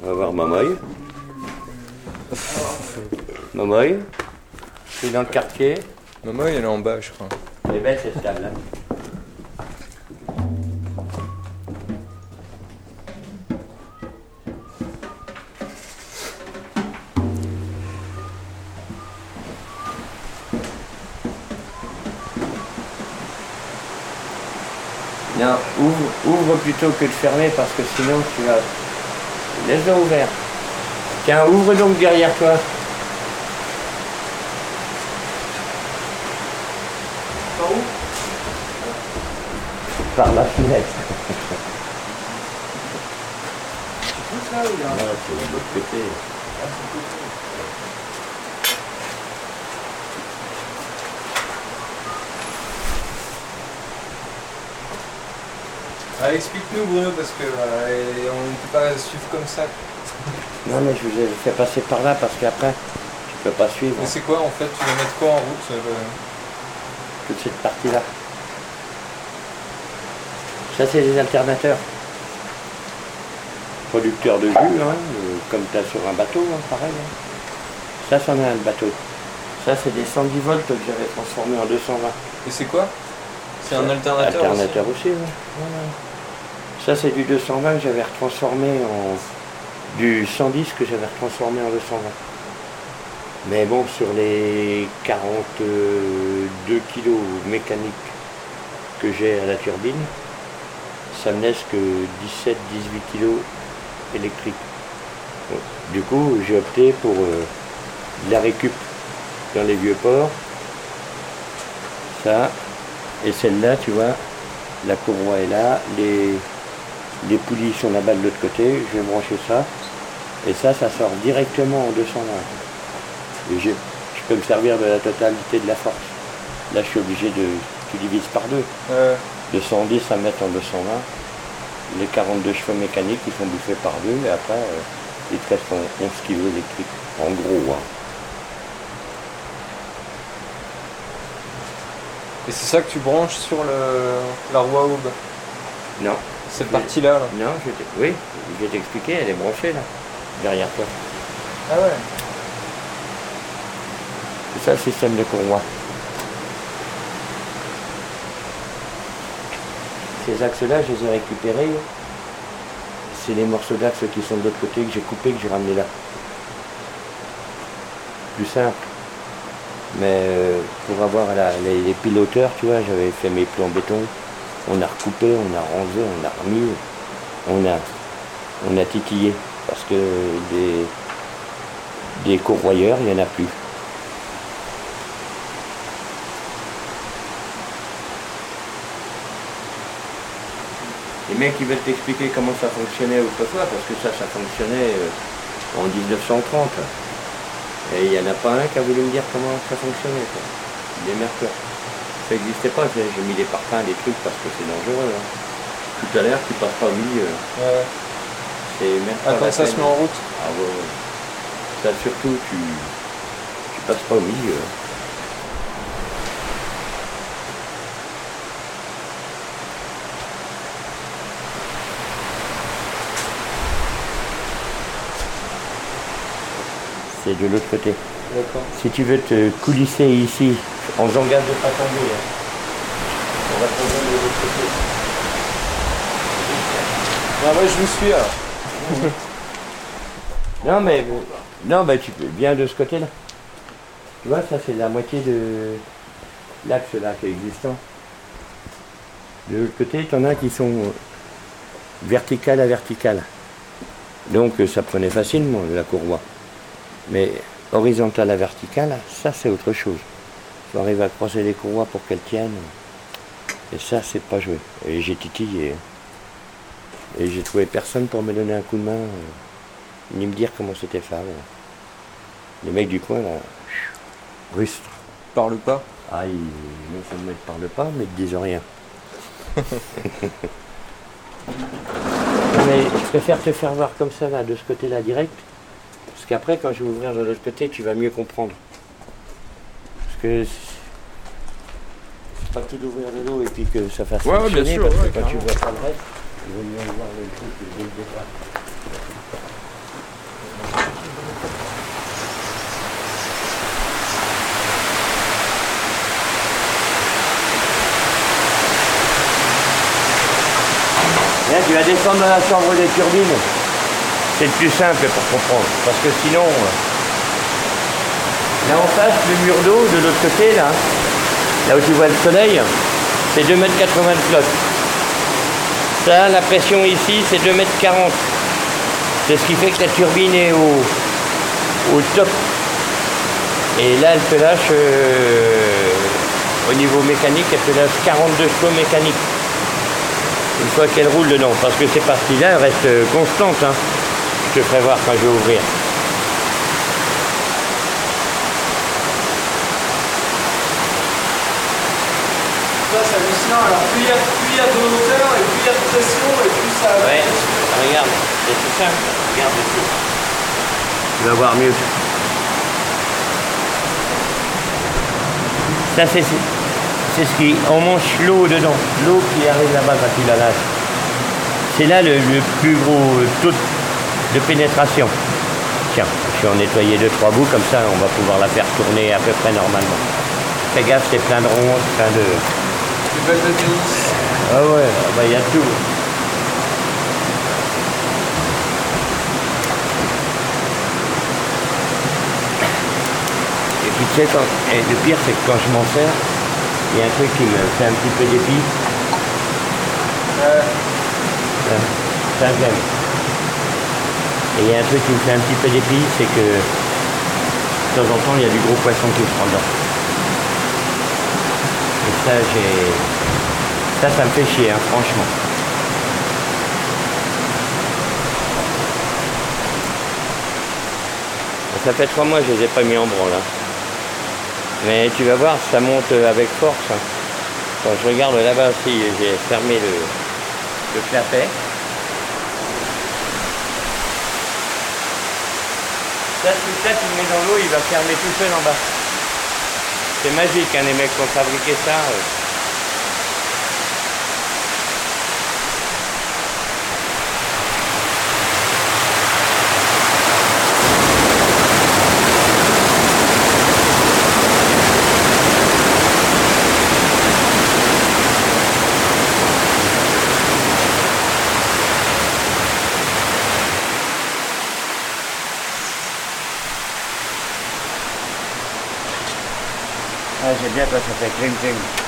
On va voir Mamoy. Mamoy. C'est dans le quartier. Mamoy, elle est en bas, je crois. Elle est belle cette table, hein. Non, ouvre plutôt que de fermer parce que sinon tu vas... Laisse-le ouvert. Tiens, ouvre donc derrière toi. Par où? Par la fenêtre. Tu pousses là ou là? Non, c'est de l'autre côté. Explique-nous Bruno parce que on ne peut pas suivre comme ça. Non mais je vous ai fait passer par là parce qu'après tu peux pas suivre. Mais c'est quoi en fait? Tu vas mettre quoi en route Toute cette partie-là. Ça c'est des alternateurs. Producteurs de jus, hein, comme tu as sur un bateau, hein, pareil. Hein. Ça c'en est un bateau. Ça c'est des 110 volts que j'avais transformé en 220. Et c'est quoi? C'est un alternateur aussi, oui. Voilà. Ça c'est du 220 que j'avais retransformé en... du 110 que j'avais retransformé en 220. Mais bon, sur les 42 kilos mécaniques que j'ai à la turbine, ça me laisse que 17-18 kilos électriques. Bon. Du coup, j'ai opté pour de la récup dans les vieux ports. Ça, et celle-là, tu vois, la courroie est là, les poulies sont là-bas de l'autre côté, je vais brancher ça, et ça sort directement en 220. Et je peux me servir de la totalité de la force. Là, je suis obligé de... Tu divises par deux. De 110 à mettre en 220. Les 42 chevaux mécaniques, ils sont bouffés par deux, et après, ils te restent 11 kg électriques. En gros, hein. Et c'est ça que tu branches sur la roue à aube? Non. Cette partie-là là. Non, oui, je vais t'expliquer, elle est branchée là, derrière toi. Ah ouais. C'est ça le système de courroie. Ces axes-là, je les ai récupérés. C'est les morceaux d'axes qui sont de l'autre côté que j'ai coupés, que j'ai ramenés là. Plus simple. Mais pour avoir les piloteurs, tu vois, j'avais fait mes plombs en béton. On a recoupé, on a rangé, on a remis, on a titillé. Parce que des courroyeurs, il n'y en a plus. Les mecs, ils veulent t'expliquer comment ça fonctionnait autrefois, parce que ça fonctionnait en 1930. Et il n'y en a pas un qui a voulu me dire comment ça fonctionnait, quoi. Des mercures. Ça n'existait pas, j'ai mis des parpaings, des trucs, parce que c'est dangereux. Hein. Tout à l'heure, tu passes pas au milieu. Ouais. C'est même pas quand ça se met en route. Ah ouais. Ça surtout, tu passes pas au milieu. C'est de l'autre côté. D'accord. Si tu veux te coulisser ici, en faisant gaffe de pas tomber, hein. On va tomber de l'autre côté. Ah ouais, je vous suis là. Non mais tu peux viens de ce côté-là. Tu vois, ça c'est la moitié de l'axe là qui est existant. De l'autre côté, tu en as qui sont verticales à verticales. Donc ça prenait facilement la courroie. Mais horizontale à verticale, ça c'est autre chose. Il faut arriver à croiser les courroies pour qu'elles tiennent. Et ça, c'est pas joué. Et j'ai titillé. Et j'ai trouvé personne pour me donner un coup de main, ni me dire comment c'était fait. Les mecs du coin, là, rustres. Parle pas. Ah, non seulement ils ne parlent pas, mais ils ne disent rien. Mais je préfère te faire voir comme ça, là, de ce côté-là, direct. Parce qu'après, quand je vais ouvrir de l'autre côté, tu vas mieux comprendre. Parce que c'est pas tout d'ouvrir de l'eau et puis que ça fasse fonctionner, bien sûr, parce que ouais, quand tu vois pas le reste, il vaut mieux voir le truc dès le départ. descendre dans la chambre des turbines. C'est le plus simple pour comprendre. Parce que sinon, là en face, le mur d'eau de l'autre côté, là où tu vois le soleil, c'est 2,80 m de flotte. Ça, la pression ici, c'est 2,40 m. C'est ce qui fait que la turbine est au top. Et là, elle te lâche, au niveau mécanique, elle te lâche 42 chevaux mécaniques. Une fois qu'elle roule dedans. Parce que ces parties-là, elles restent constantes. Hein. Je te ferai voir quand je vais ouvrir. Ça, c'est hallucinant. Alors, plus il y a de hauteur, et plus il y a de pression, et plus ça... Ouais, regarde, c'est tout simple. Regarde dessus. Tu vas voir mieux. Ça, c'est ce qui emmanche l'eau dedans. L'eau qui arrive là-bas quand tu la lâches. C'est là le plus gros taux de pénétration. Tiens, je vais en nettoyer 2-3 bouts, comme ça on va pouvoir la faire tourner à peu près normalement. Fais gaffe, c'est plein de ronces, plein de... Des balles de tennis. Ah ouais, bah il y a tout. Et puis tu sais, le pire c'est que quand je m'en sers, il y a un truc qui me fait un petit peu d'épi. Ça j'aime. Et il y a un truc qui me fait un petit peu d'épi, c'est que de temps en temps il y a du gros poisson qui se prend dedans. Et ça me fait chier, hein, franchement. Ça fait 3 mois que je les ai pas mis en branle. Hein. Mais tu vas voir, ça monte avec force. Hein. Quand je regarde là-bas aussi, j'ai fermé le clapet. Ça, tu le mets dans l'eau, il va fermer tout seul en bas. C'est magique, hein, les mecs qui ont fabriqué ça. Ah, j'aime bien quand ça fait cling cling.